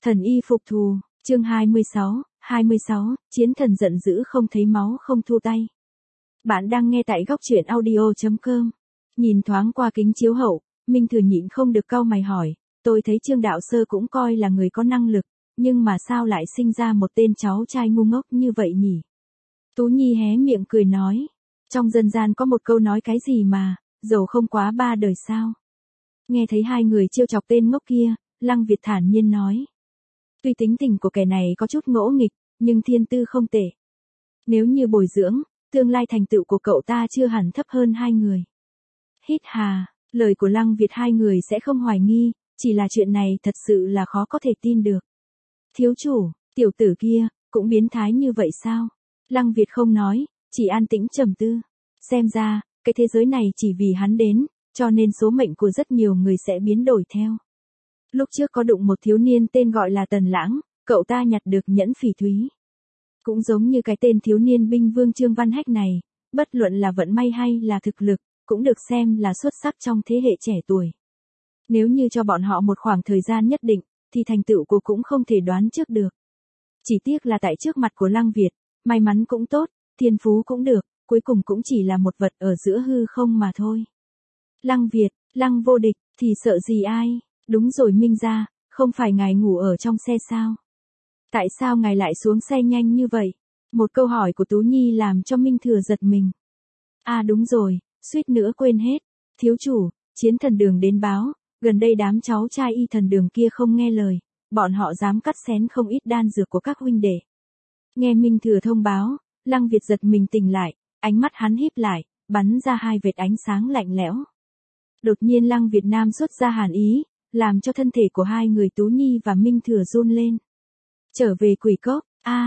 Thần y phục thù, chương 26, chiến thần giận dữ không thấy máu không thu tay. Bạn đang nghe tại góc truyện audio.com. Nhìn thoáng qua kính chiếu hậu, Minh Thừa nhịn không được cau mày hỏi, tôi thấy Trương Đạo Sơ cũng coi là người có năng lực, nhưng mà sao lại sinh ra một tên cháu trai ngu ngốc như vậy nhỉ? Tú Nhi hé miệng cười nói, trong dân gian có một câu nói cái gì mà, dầu không quá ba đời sao? Nghe thấy hai người trêu chọc tên ngốc kia, Lăng Việt thản nhiên nói. Tuy tính tình của kẻ này có chút ngỗ nghịch, nhưng thiên tư không tệ. Nếu như bồi dưỡng, tương lai thành tựu của cậu ta chưa hẳn thấp hơn hai người. Hít hà, lời của Lăng Việt hai người sẽ không hoài nghi, chỉ là chuyện này thật sự là khó có thể tin được. Thiếu chủ, tiểu tử kia, cũng biến thái như vậy sao? Lăng Việt không nói, chỉ an tĩnh trầm tư. Xem ra, cái thế giới này chỉ vì hắn đến, cho nên số mệnh của rất nhiều người sẽ biến đổi theo. Lúc trước có đụng một thiếu niên tên gọi là Tần Lãng, cậu ta nhặt được nhẫn phỉ thúy. Cũng giống như cái tên thiếu niên binh vương Trương Văn Hách này, bất luận là vận may hay là thực lực, cũng được xem là xuất sắc trong thế hệ trẻ tuổi. Nếu như cho bọn họ một khoảng thời gian nhất định, thì thành tựu của cũng không thể đoán trước được. Chỉ tiếc là tại trước mặt của Lăng Việt, may mắn cũng tốt, thiên phú cũng được, cuối cùng cũng chỉ là một vật ở giữa hư không mà thôi. Lăng Việt, Lăng vô địch, thì sợ gì ai? Đúng rồi Minh gia, không phải ngài ngủ ở trong xe sao? Tại sao ngài lại xuống xe nhanh như vậy? Một câu hỏi của Tú Nhi làm cho Minh Thừa giật mình. À đúng rồi, suýt nữa quên hết. Thiếu chủ, chiến thần đường đến báo, gần đây đám cháu trai y thần đường kia không nghe lời, bọn họ dám cắt xén không ít đan dược của các huynh đệ. Nghe Minh Thừa thông báo, Lăng Việt giật mình tỉnh lại, ánh mắt hắn híp lại, bắn ra hai vệt ánh sáng lạnh lẽo. Đột nhiên Lăng Việt Nam xuất ra hàn ý, làm cho thân thể của hai người Tú Nhi và Minh Thừa run lên. Trở về Quỷ Cốc,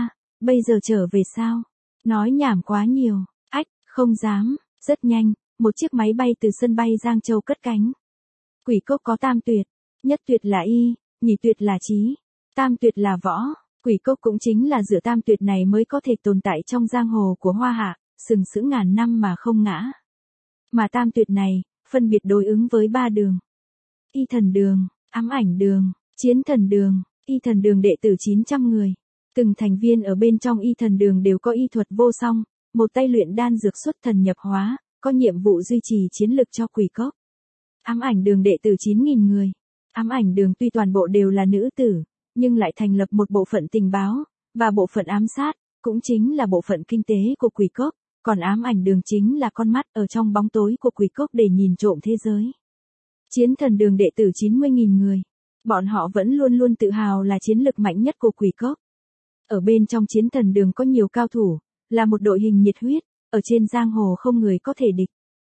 bây giờ trở về sao? Nói nhảm quá nhiều, không dám, rất nhanh, một chiếc máy bay từ sân bay Giang Châu cất cánh. Quỷ Cốc có tam tuyệt, nhất tuyệt là y, nhị tuyệt là trí, tam tuyệt là võ. Quỷ Cốc cũng chính là dựa tam tuyệt này mới có thể tồn tại trong giang hồ của Hoa Hạ, sừng sững ngàn năm mà không ngã. Mà tam tuyệt này, phân biệt đối ứng với ba đường. Y thần đường, ám ảnh đường, chiến thần đường, y thần đường đệ tử 900 người. Từng thành viên ở bên trong y thần đường đều có y thuật vô song, một tay luyện đan dược xuất thần nhập hóa, có nhiệm vụ duy trì chiến lực cho Quỷ Cốc. Ám ảnh đường đệ tử 9.000 người. Ám ảnh đường tuy toàn bộ đều là nữ tử, nhưng lại thành lập một bộ phận tình báo, và bộ phận ám sát, cũng chính là bộ phận kinh tế của Quỷ Cốc, còn ám ảnh đường chính là con mắt ở trong bóng tối của Quỷ Cốc để nhìn trộm thế giới. Chiến thần đường đệ tử 90.000 người. Bọn họ vẫn luôn luôn tự hào là chiến lực mạnh nhất của Quỷ Cốc. Ở bên trong chiến thần đường có nhiều cao thủ, là một đội hình nhiệt huyết, ở trên giang hồ không người có thể địch.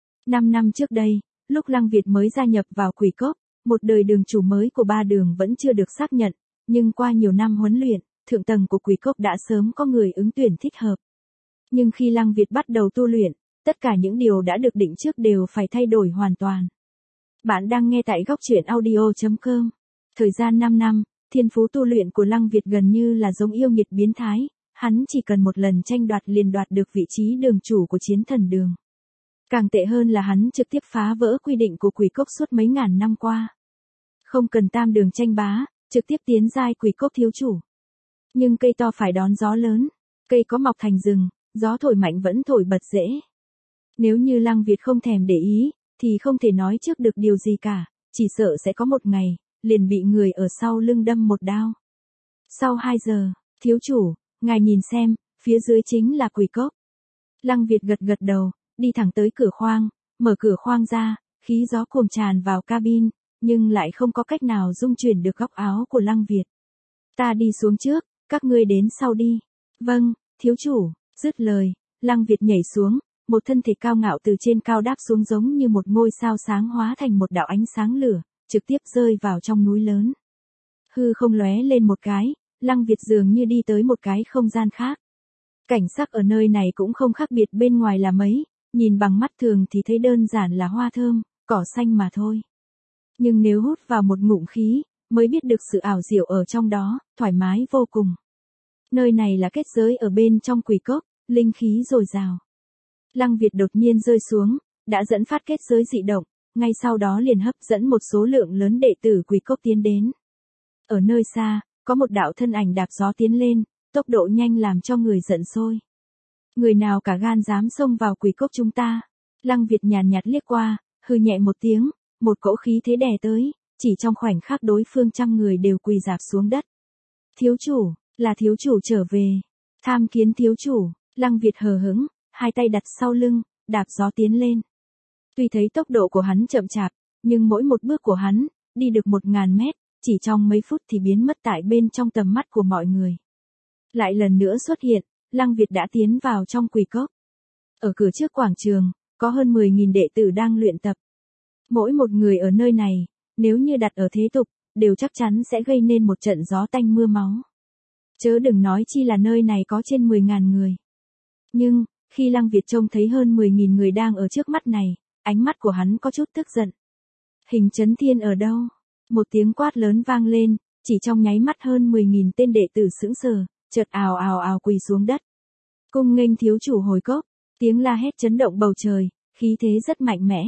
5 năm trước đây, lúc Lăng Việt mới gia nhập vào Quỷ Cốc, một đời đường chủ mới của ba đường vẫn chưa được xác nhận, nhưng qua nhiều năm huấn luyện, thượng tầng của Quỷ Cốc đã sớm có người ứng tuyển thích hợp. Nhưng khi Lăng Việt bắt đầu tu luyện, tất cả những điều đã được định trước đều phải thay đổi hoàn toàn. Bạn đang nghe tại góc truyện audio.com. Thời gian 5 năm, thiên phú tu luyện của Lăng Việt gần như là giống yêu nghiệt biến thái, hắn chỉ cần một lần tranh đoạt liền đoạt được vị trí đường chủ của chiến thần đường. Càng tệ hơn là hắn trực tiếp phá vỡ quy định của Quỷ Cốc suốt mấy ngàn năm qua. Không cần tam đường tranh bá, trực tiếp tiến giai Quỷ Cốc thiếu chủ. Nhưng cây to phải đón gió lớn, cây có mọc thành rừng, gió thổi mạnh vẫn thổi bật rễ. Nếu như Lăng Việt không thèm để ý, thì không thể nói trước được điều gì cả, chỉ sợ sẽ có một ngày, liền bị người ở sau lưng đâm một đao. Sau 2 giờ, thiếu chủ, ngài nhìn xem, phía dưới chính là Quỷ Cốc. Lăng Việt gật gật đầu, đi thẳng tới cửa khoang, mở cửa khoang ra, khí gió cuồng tràn vào cabin, nhưng lại không có cách nào dung chuyển được góc áo của Lăng Việt. Ta đi xuống trước, các ngươi đến sau đi. Vâng, thiếu chủ, dứt lời, Lăng Việt nhảy xuống, một thân thể cao ngạo từ trên cao đáp xuống giống như một ngôi sao sáng hóa thành một đạo ánh sáng lửa, trực tiếp rơi vào trong núi lớn. Hư không lóe lên một cái, Lăng Việt dường như đi tới một cái không gian khác. Cảnh sắc ở nơi này cũng không khác biệt bên ngoài là mấy, nhìn bằng mắt thường thì thấy đơn giản là hoa thơm, cỏ xanh mà thôi. Nhưng nếu hút vào một ngụm khí, mới biết được sự ảo diệu ở trong đó, thoải mái vô cùng. Nơi này là kết giới ở bên trong Quỷ Cốc, linh khí dồi dào. Lăng Việt đột nhiên rơi xuống, đã dẫn phát kết giới dị động, ngay sau đó liền hấp dẫn một số lượng lớn đệ tử Quỷ Cốc tiến đến. Ở nơi xa, có một đạo thân ảnh đạp gió tiến lên, tốc độ nhanh làm cho người giận sôi. Người nào cả gan dám xông vào quỷ cốc chúng ta? Lăng Việt nhàn nhạt liếc qua, hừ nhẹ một tiếng, một cỗ khí thế đè tới, chỉ trong khoảnh khắc đối phương trăm người đều quỳ rạp xuống đất. Thiếu chủ, là thiếu chủ trở về. Tham kiến thiếu chủ, Lăng Việt hờ hững, hai tay đặt sau lưng, đạp gió tiến lên. Tuy thấy tốc độ của hắn chậm chạp, nhưng mỗi một bước của hắn, đi được 1000 mét, chỉ trong mấy phút thì biến mất tại bên trong tầm mắt của mọi người. Lại lần nữa xuất hiện, Lăng Việt đã tiến vào trong quỷ cốc. Ở cửa trước quảng trường, có hơn 10.000 đệ tử đang luyện tập. Mỗi một người ở nơi này, nếu như đặt ở thế tục, đều chắc chắn sẽ gây nên một trận gió tanh mưa máu. Chớ đừng nói chi là nơi này có trên 10.000 người. Nhưng, khi Lăng Việt trông thấy hơn 10.000 người đang ở trước mắt này, ánh mắt của hắn có chút tức giận. Hình Chấn Thiên ở đâu? Một tiếng quát lớn vang lên, chỉ trong nháy mắt hơn 10.000 tên đệ tử sững sờ, chợt ào ào ào quỳ xuống đất. Cung nghênh thiếu chủ hồi cốc, tiếng la hét chấn động bầu trời, khí thế rất mạnh mẽ.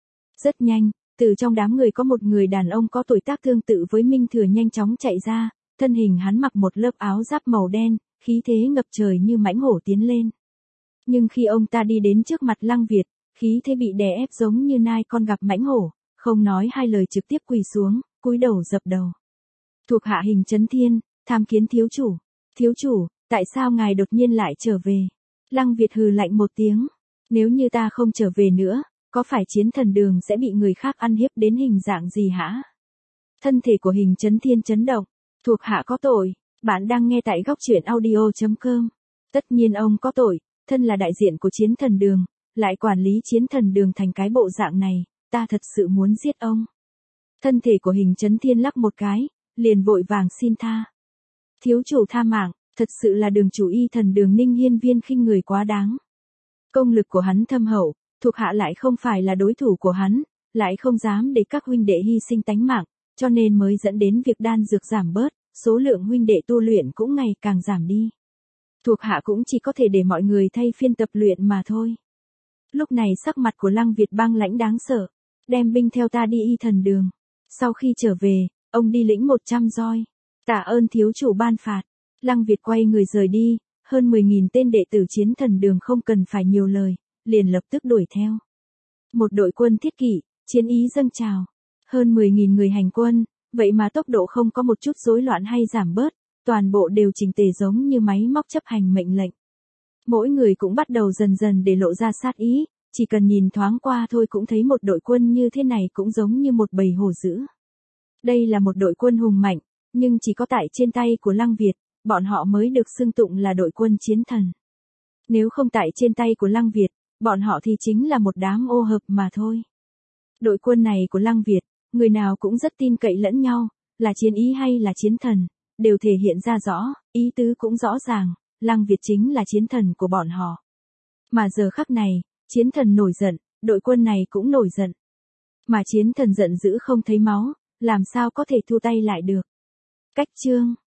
Rất nhanh, từ trong đám người có một người đàn ông có tuổi tác tương tự với Minh Thừa nhanh chóng chạy ra, thân hình hắn mặc một lớp áo giáp màu đen, khí thế ngập trời như mãnh hổ tiến lên. Nhưng khi ông ta đi đến trước mặt Lăng Việt, khí thế bị đè ép giống như nai con gặp mãnh hổ, không nói hai lời trực tiếp quỳ xuống, cúi đầu dập đầu. Thuộc hạ Hình Chấn Thiên, tham kiến thiếu chủ. Thiếu chủ, tại sao ngài đột nhiên lại trở về? Lăng Việt hừ lạnh một tiếng. Nếu như ta không trở về nữa, có phải Chiến Thần Đường sẽ bị người khác ăn hiếp đến hình dạng gì hả? Thân thể của Hình Chấn Thiên chấn động. Thuộc hạ có tội. Bạn đang nghe tại góc truyện audio.com. Tất nhiên ông có tội, thân là đại diện của Chiến Thần Đường, lại quản lý Chiến Thần Đường thành cái bộ dạng này, ta thật sự muốn giết ông. Thân thể của Hình Chấn Thiên lắc một cái, liền vội vàng xin tha. Thiếu chủ tha mạng, thật sự là Đường chủ Y Thần Đường Ninh Hiên Viên khinh người quá đáng. Công lực của hắn thâm hậu, thuộc hạ lại không phải là đối thủ của hắn, lại không dám để các huynh đệ hy sinh tánh mạng, cho nên mới dẫn đến việc đan dược giảm bớt, số lượng huynh đệ tu luyện cũng ngày càng giảm đi. Thuộc hạ cũng chỉ có thể để mọi người thay phiên tập luyện mà thôi. Lúc này sắc mặt của Lăng Việt băng lãnh đáng sợ. Đem binh theo ta đi Y Thần Đường. Sau khi trở về, ông đi lĩnh 100 roi. Tạ ơn thiếu chủ ban phạt. Lăng Việt quay người rời đi, hơn 10.000 tên đệ tử Chiến Thần Đường không cần phải nhiều lời, liền lập tức đuổi theo. Một đội quân thiết kỵ, chiến ý dâng trào. Hơn 10.000 người hành quân, vậy mà tốc độ không có một chút rối loạn hay giảm bớt, toàn bộ đều chỉnh tề giống như máy móc chấp hành mệnh lệnh. Mỗi người cũng bắt đầu dần dần để lộ ra sát ý, chỉ cần nhìn thoáng qua thôi cũng thấy một đội quân như thế này cũng giống như một bầy hổ dữ. Đây là một đội quân hùng mạnh, nhưng chỉ có tại trên tay của Lăng Việt, bọn họ mới được xưng tụng là đội quân chiến thần. Nếu không tại trên tay của Lăng Việt, bọn họ thì chính là một đám ô hợp mà thôi. Đội quân này của Lăng Việt, người nào cũng rất tin cậy lẫn nhau, là chiến ý hay là chiến thần, đều thể hiện ra rõ, ý tứ cũng rõ ràng, Lăng Việt chính là chiến thần của bọn họ. Mà giờ khắc này, chiến thần nổi giận, đội quân này cũng nổi giận. Mà chiến thần giận dữ không thấy máu, làm sao có thể thu tay lại được. Cách chương